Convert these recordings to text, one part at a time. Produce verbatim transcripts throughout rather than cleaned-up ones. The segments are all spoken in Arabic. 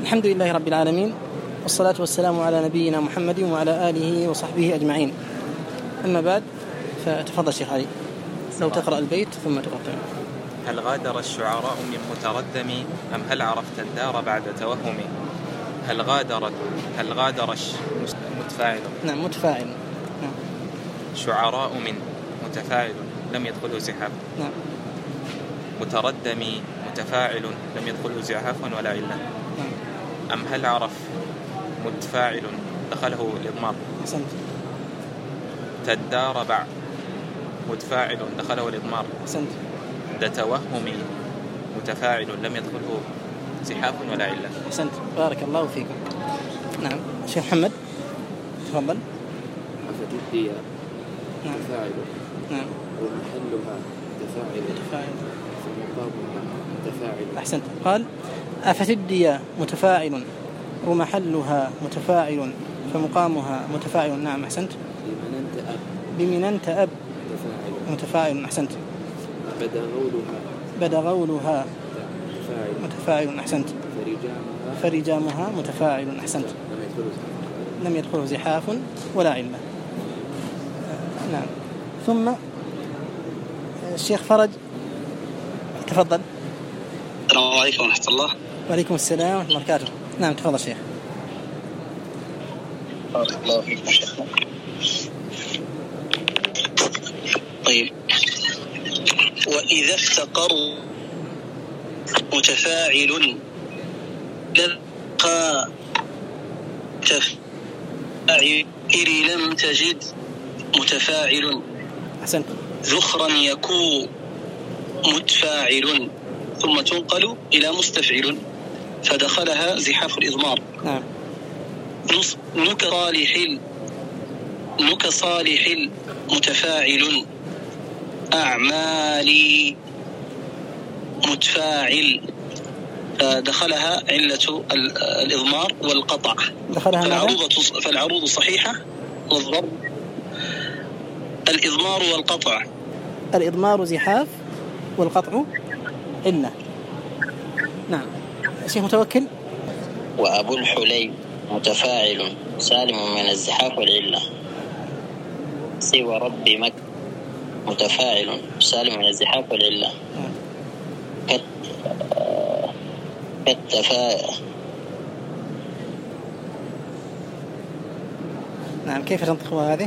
الحمد لله رب العالمين، والصلاة والسلام على نبينا محمد وعلى آله وصحبه أجمعين. أما بعد، فتفضل شيخ علي لو تقرأ البيت ثم تقرأ. هل غادر الشعراء من متردم أم هل عرفت الدار بعد توهم؟ هل غادر هل غادر متفاعل نعم متفاعل نعم. شعراء من متفاعل لم يدخله زحاف. نعم. متردم متفاعل لم يدخله زحاف ولا علة. نعم. أم هل عرف متفاعل دخله الإضمار. أحسنت. تدار بعد متفاعل دخله الإضمار. أحسنت. دتوهم متفاعل لم يدخله زحاف ولا علة. أحسنت، بارك الله فيكم. نعم شيخ محمد تفضل. أفتدي نعم. متفاعل نعم. ومحلها متفاعل متفاعل فمقامها متفاعل. أحسنت. قال أفتدي متفاعل ومحلها متفاعل فمقامها متفاعل. نعم أحسنت. بمننت أب بمننت أب متفاعل. متفاعل. أحسنت. بدا غولها بدا غولها متفاعل. متفاعل. أحسنت. فرجامها فرجامها متفاعل. أحسنت. لم يدخله زحاف ولا علة. نعم. ثم الشيخ فرج تفضل. السلام عليكم ورحمة الله. وعليكم السلام ورحمة الله وبركاته. نعم تفضل شيخ. بارك الله فيكم شيخنا. طيب، وإذا افتقروا متفاعل لقى متفاعل لم تجد متفاعل. أحسنت. ذخرا يكون متفاعل ثم تنقل إلى مستفعل فدخلها زحاف الإضمار. نعم. نكصالح نكصالح متفاعل أعمالي متفاعل فدخلها علة الإضمار والقطع. فالعروض, فالعروض صحيحة والضرب الإضمار والقطع. الإضمار زحاف والقطع إلا. نعم شيخ متوكل. وأبو الحليب متفاعل سالم من الزحاف والعلة. سوى رب مكة متفاعل سالم من الزحاف والعلة. كت كتفا نعم. كيف تنطق هذه؟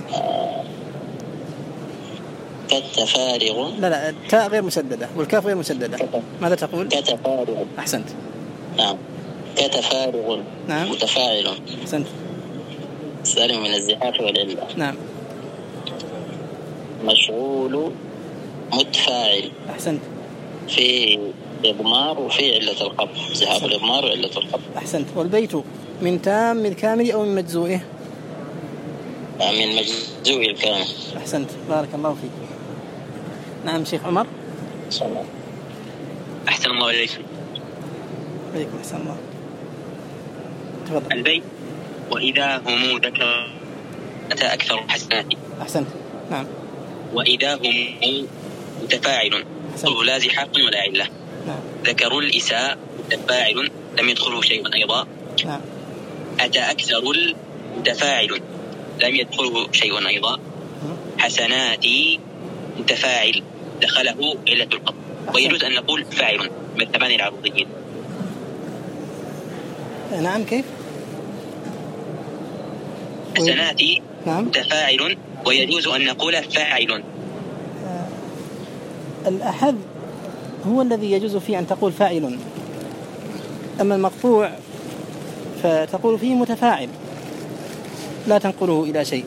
كتفارغ. لا لا التاء غير مسددة والكاف غير مسددة. ماذا تقول؟ كتفارغ. أحسنت. نعم. كتفارغ. نعم. متفاعل. أحسنت. سالم من الزحاف والعلة. نعم. مشغول متفاعل. أحسنت. في إضمار وفي علة القبض. زحاف الإضمار وعلة القبض. أحسنت. والبيت من تام الكامل أو من مجزوئه؟ من مجزوء الكامل. أحسنت، بارك الله فيك. نعم شيخ عمر. أحسن الله إليكم. عليكم أحسن الله. تفضل. البيت وإذا هم ذكر أتى أكثر حسنات. أحسنت. نعم. وإذا هم متفاعل لا زحاف ولا علة. نعم. ذكروا الإساء متفاعل لم يدخله شيء أيضا. نعم. أتى أكثر المتفاعل لم يدخله شيء أيضا. حسناتي متفاعل دخله علة القطع. ويجوز أن نقول فاعل من الثمانية العروضيين. نعم. كيف؟ حسناتي نعم. متفاعل ويجوز أن نقول فاعل. آه الأحذ هو الذي يجوز فيه أن تقول فاعل، أما المقطوع فتقول فيه متفاعل لا تنقله إلى شيء.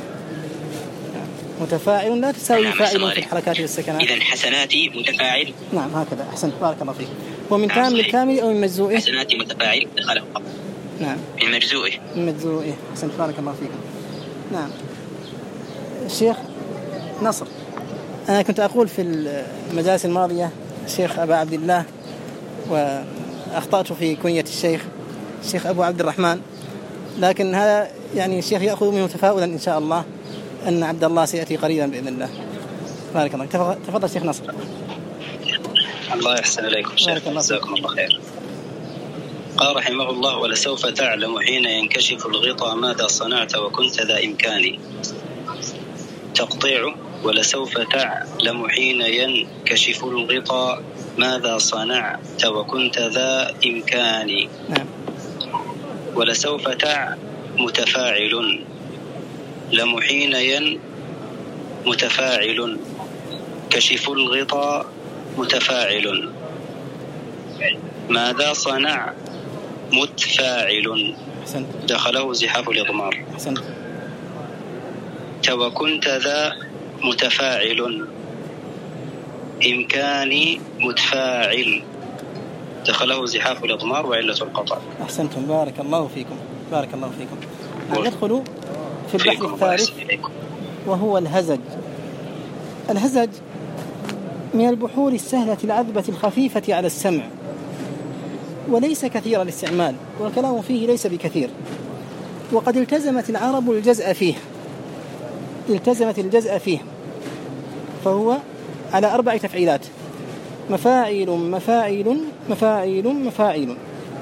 متفاعل لا تساوي نعم فاعل في الحركات والسكنات. إذن حسناتي متفاعل. نعم هكذا. أحسنت، بارك الله فيك. ومن نعم تام الكامل أو من مجزوئه؟ حسناتي متفاعل دخله قبل. نعم. من مجزوئه. من مجزوئه. أحسنت، بارك الله فيك. نعم. الشيخ نصر، أنا كنت أقول في المجالس الماضية الشيخ أبا عبد الله وأخطأت في كنية الشيخ الشيخ أبو عبد الرحمن، لكن هذا يعني الشيخ يأخذ منه تفاؤلا إن شاء الله أن عبد الله سيأتي قريبا بإذن الله. بارك الله. تفضل شيخ نصر. الله يحسن إليكم شيخ. جزاكم الله خير. قال رحمه الله: ولسوف تعلم حين ينكشف الغطاء ماذا صنعت وكنت ذا إمكان. تقطيع: ولسوف تعلم حين ينكشف الغطاء ماذا صنعت وكنت ذا إمكان. ولسوف تع متفاعل لم حين ين متفاعل كشف الغطاء متفاعل ماذا صنع متفاعل دخله زحاف الإضمار. وكنت ذا متفاعل إمكاني متفاعل دخله زحاف الإضمار وعلة القطع. أحسنتم، بارك الله فيكم، بارك الله فيكم. ندخل في البحث الثالث وهو الهزج. الهزج من البحور السهلة العذبة الخفيفة على السمع، وليس كثير الاستعمال، والكلام فيه ليس بكثير. وقد التزمت العرب الجزء فيه التزمت الجزء فيه فهو على أربع تفعيلات: مفاعيل مفاعيل مفاعيل مفاعيل.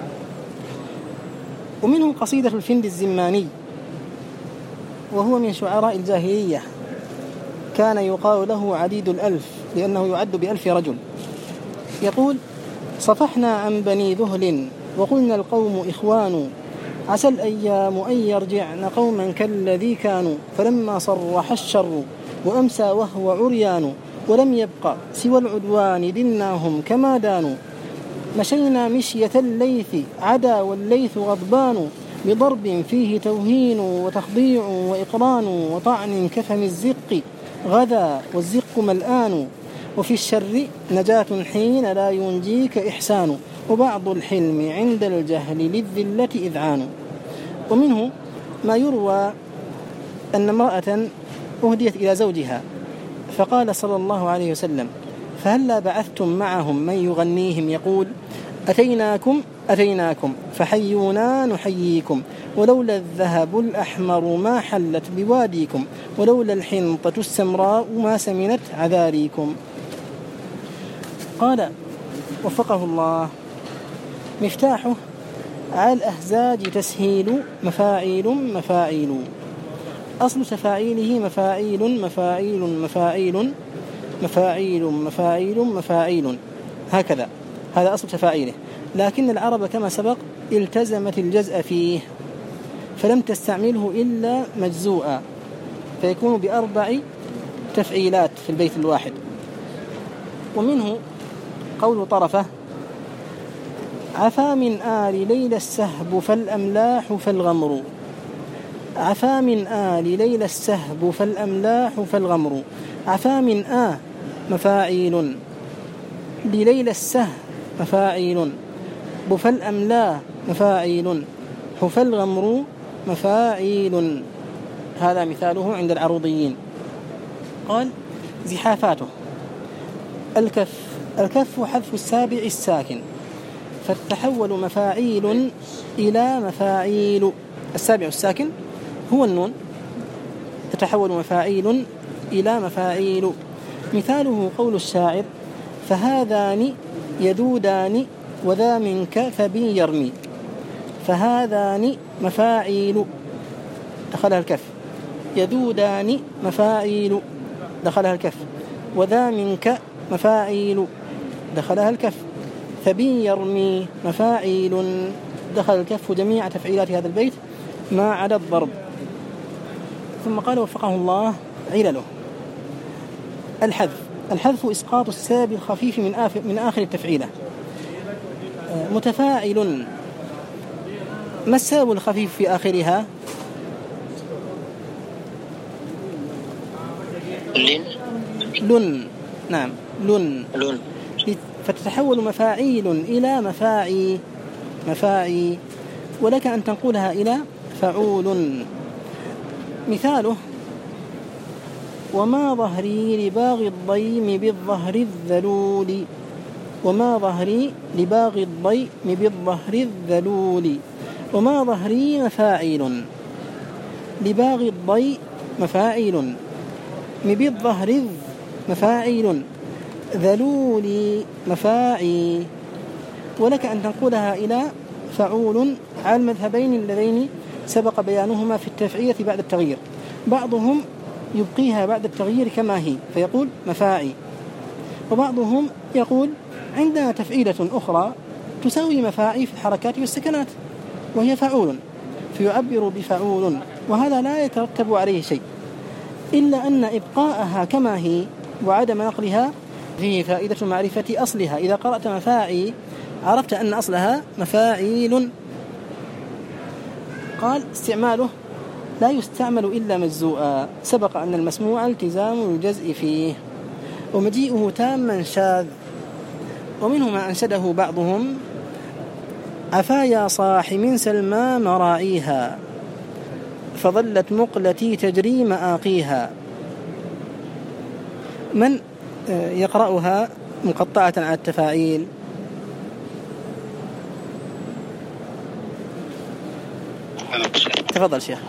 ومنه قصيدة الفند الزماني، وهو من شعراء الجاهلية، كان يقال له عديد الألف لأنه يعد بألف رجل. يقول: صفحنا عن بني ذهل وقلنا القوم إخوان، عسى الأيام أن يرجعن قوما كالذي كانوا، فلما صرح الشر وأمسى وهو عريان، ولم يبق سوى العدوان دناهم كما دانوا، مشينا مشية الليث عدا والليث غضبان، بضرب فيه توهين وتخضيع وإقران، وطعن كفم الزق غدا والزق ملآن، وفي الشر نجاة حين لا ينجيك إحسان، وبعض الحلم عند الجهل للذلة إذعان. ومنه ما يروى أن امرأة أهديت إلى زوجها فقال صلى الله عليه وسلم: فهلا بعثتم معهم من يغنيهم يقول: أتيناكم أتيناكم فحيونا نحييكم، ولولا الذهب الأحمر ما حلت بواديكم، ولولا الحنطة السمراء ما سمنت عذاريكم. قال وفقه الله: مفتاحه على الأهزاج تسهيل مفاعيل مفاعيل. أصل تفاعيله مفاعيل مفاعيل مفاعيل مفاعيل مفاعيل مفاعيل، هكذا، هذا أصل تفاعيله. لكن العرب كما سبق التزمت الجزء فيه فلم تستعمله إلا مجزوءا، فيكون بأربع تفعيلات في البيت الواحد. ومنه قول طرفة: عفا من آل ليلى السهب فالأملاح فالغمر. عفا من آل ليلى السهب فالأملاح فالغمر. عفا من آ مفاعيل لليلى السهب مفاعيل، بفا الأملاح مفاعيل، حفا الغمر مفاعيل. هذا مثاله عند العروضيين. قال: زحافاته: الكف الكف حذف السابع الساكن، فتتحول مفاعيل إلى مفاعيل. السابع الساكن هو النون، تتحول مفاعيل إلى مفاعيل. مثاله قول الشاعر: فهذان يدودان وذا منك فبي يرمي. فهذان مفاعيل دخلها الكف، يدودان مفاعيل دخلها الكف، وذا منك مفاعيل دخلها الكف، فبي يرمي مفاعيل دخل الكف. جميع تفعيلات هذا البيت ما عدا الضرب. ثم قال وفقه الله: علله: الحذف الحذف إسقاط السبب الخفيف من آخر, من آخر التفعيلة. متفاعل، ما السبب الخفيف في آخرها؟ لن لن نعم لن لن فتتحول مفاعيل إلى مفاعي مفاعي، ولك أن تنقلها إلى فعول. مثاله: وما ظهري لباغي الضيم بالظهر الذلول. وما ظهري لباغي الضيم بالظهر الذلول. وما ظهري مفاعيل، لباغي الضيم مفاعيل، بالظهر مفاعيل، ذلولي مفاعي، ولك أن تنقلها إلى فعول على المذهبين اللذين سبق بيانهما في التفعيلة بعد التغيير. بعضهم يبقيها بعد التغيير كما هي فيقول مفاعي، وبعضهم يقول عندنا تفعيلة أخرى تساوي مفاعي في الحركات والسكنات وهي فعول، فيعبر بفعول، وهذا لا يترتب عليه شيء إلا أن إبقاءها كما هي وعدم نقلها فيه فائدة معرفة أصلها. إذا قرأت مفاعي عرفت أن أصلها مفاعيل. قال استعماله لا يستعمل إلا مجزوءا، سبق أن المسموع التزام الجزء فيه، ومجيئه تاما شاذ. ومنه ما أنشده بعضهم عفايا صاح من سلمى مراعيها فظلت مقلتي تجري مآقيها. من يقرأها مقطعة على التفاعيل؟ تفضل شيخ.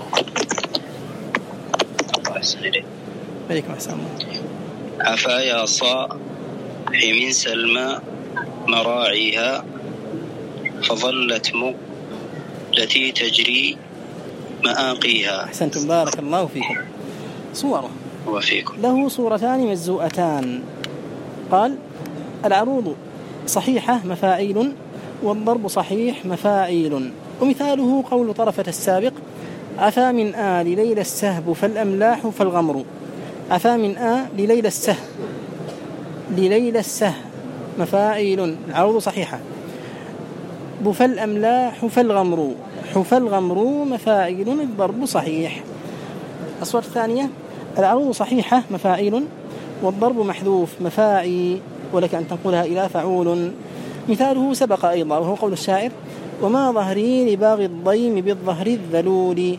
عليكم السلام. عفايا صاح من سلمى مراعيها فظلت مقلتي تجري مآقيها. أحسنتم بارك الله فيكم. صوره وفيكم. له صورتان مجزوءتان. قال العروض صحيحة مفاعيل، والضرب صحيح مفاعيل. ومثاله قول طرفة السابق عفا من آ لليل السهب فالأملاح فالغمر. عفا من آ لليل السهب لليل السهب مفاعيل، العروض صحيحة. بفل أملاح فالغمر حفل غمر مفاعيل، الضرب صحيح. الصورة الثانية العروض صحيحة مفاعيل، والضرب محذوف مفاعي، ولك أن تنقلها إلى فعول. مثاله سبق أيضا وهو قول الشاعر وما ظهري لباغي الضيم بالظهر الذلول.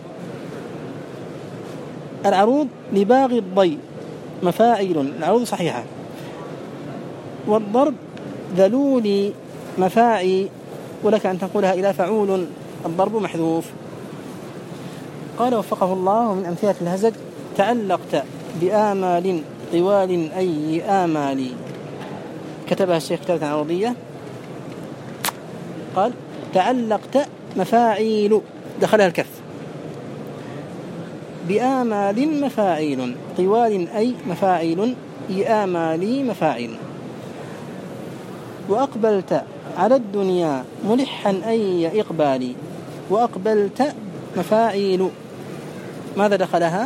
العروض لباغي الضي مفاعيل، العروض صحيحة. والضرب ذلول مفاعي، ولك أن تنقلها إلى فعول، الضرب محذوف. قال وفقه الله من أمثلة الهزج تعلقت بآمال طوال أي آمالي. كتبها الشيخ كتابة عرضية. قال تعلقت مفاعيل دخلها الكف، بآمال مفاعيل، طوال أي مفاعيل، آمالي مفاعيل. وأقبلت على الدنيا ملحا أي إقبالي، وأقبلت مفاعيل، ماذا دخلها؟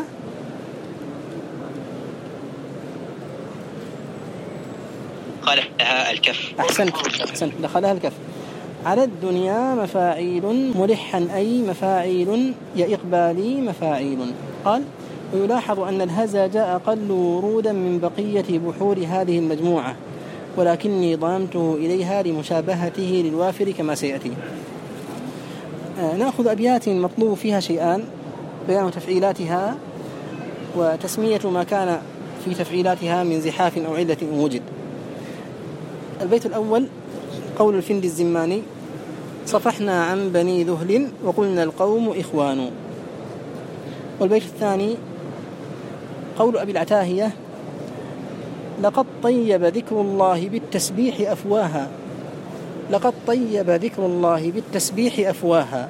دخلها الكف. أحسنت أحسنت دخلها الكف. على الدنيا مفاعيل ملحا أي مفاعيل، يا إقبالي مفاعيل. قال ويلاحظ أن الهزج أقل ورودا من بقية بحور هذه المجموعة، ولكني ضممته إليها لمشابهته للوافر كما سيأتي. آه نأخذ أبيات مطلوب فيها شيئان: بيان تفعيلاتها وتسمية ما كان في تفعيلاتها من زحاف أو علة وجد. البيت الأول قول الفندي الزماني صفحنا عن بني ذهل وقلنا القوم إخوان. والبيت الثاني قول أبي العتاهية لقد طيب ذكر الله بالتسبيح أفواها، لقد طيب ذكر الله بالتسبيح أفواها.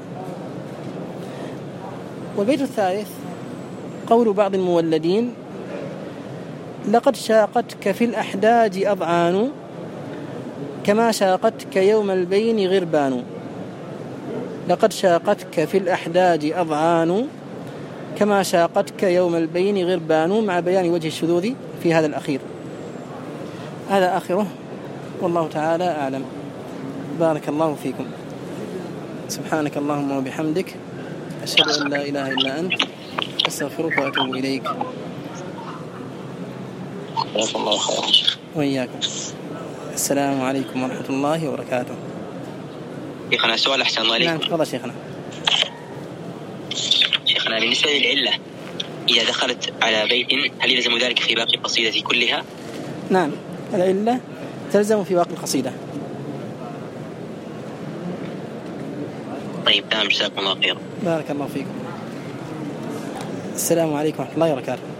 والبيت الثالث قول بعض المولدين لقد شاقتك في الأحداج أضعان كما شاقتك يوم البين غربان. لقد شاقتك في الأحداج أضعان كما شاقتك يوم البين غربان، مع بيان وجه الشذوذ في هذا الأخير. هذا آخره والله تعالى أعلم. بارك الله فيكم. سبحانك اللهم وبحمدك، أشهد أن لا إله إلا أنت، أستغفرك وأتوب إليك. جزاكم الله خيرا. وإياكم. السلام عليكم ورحمة الله وبركاته. شيخنا سؤال أحسن الله عليكم. نعم تفضل شيخنا. شيخنا بالنسبة للعلة إذا دخلت على بيت هل يلزم ذلك في باقي القصيدة كلها؟ نعم العلة تلزم في باقي القصيدة. طيب تمام، جزاكم الله خيرا. بارك الله فيكم. السلام عليكم ورحمة الله وبركاته.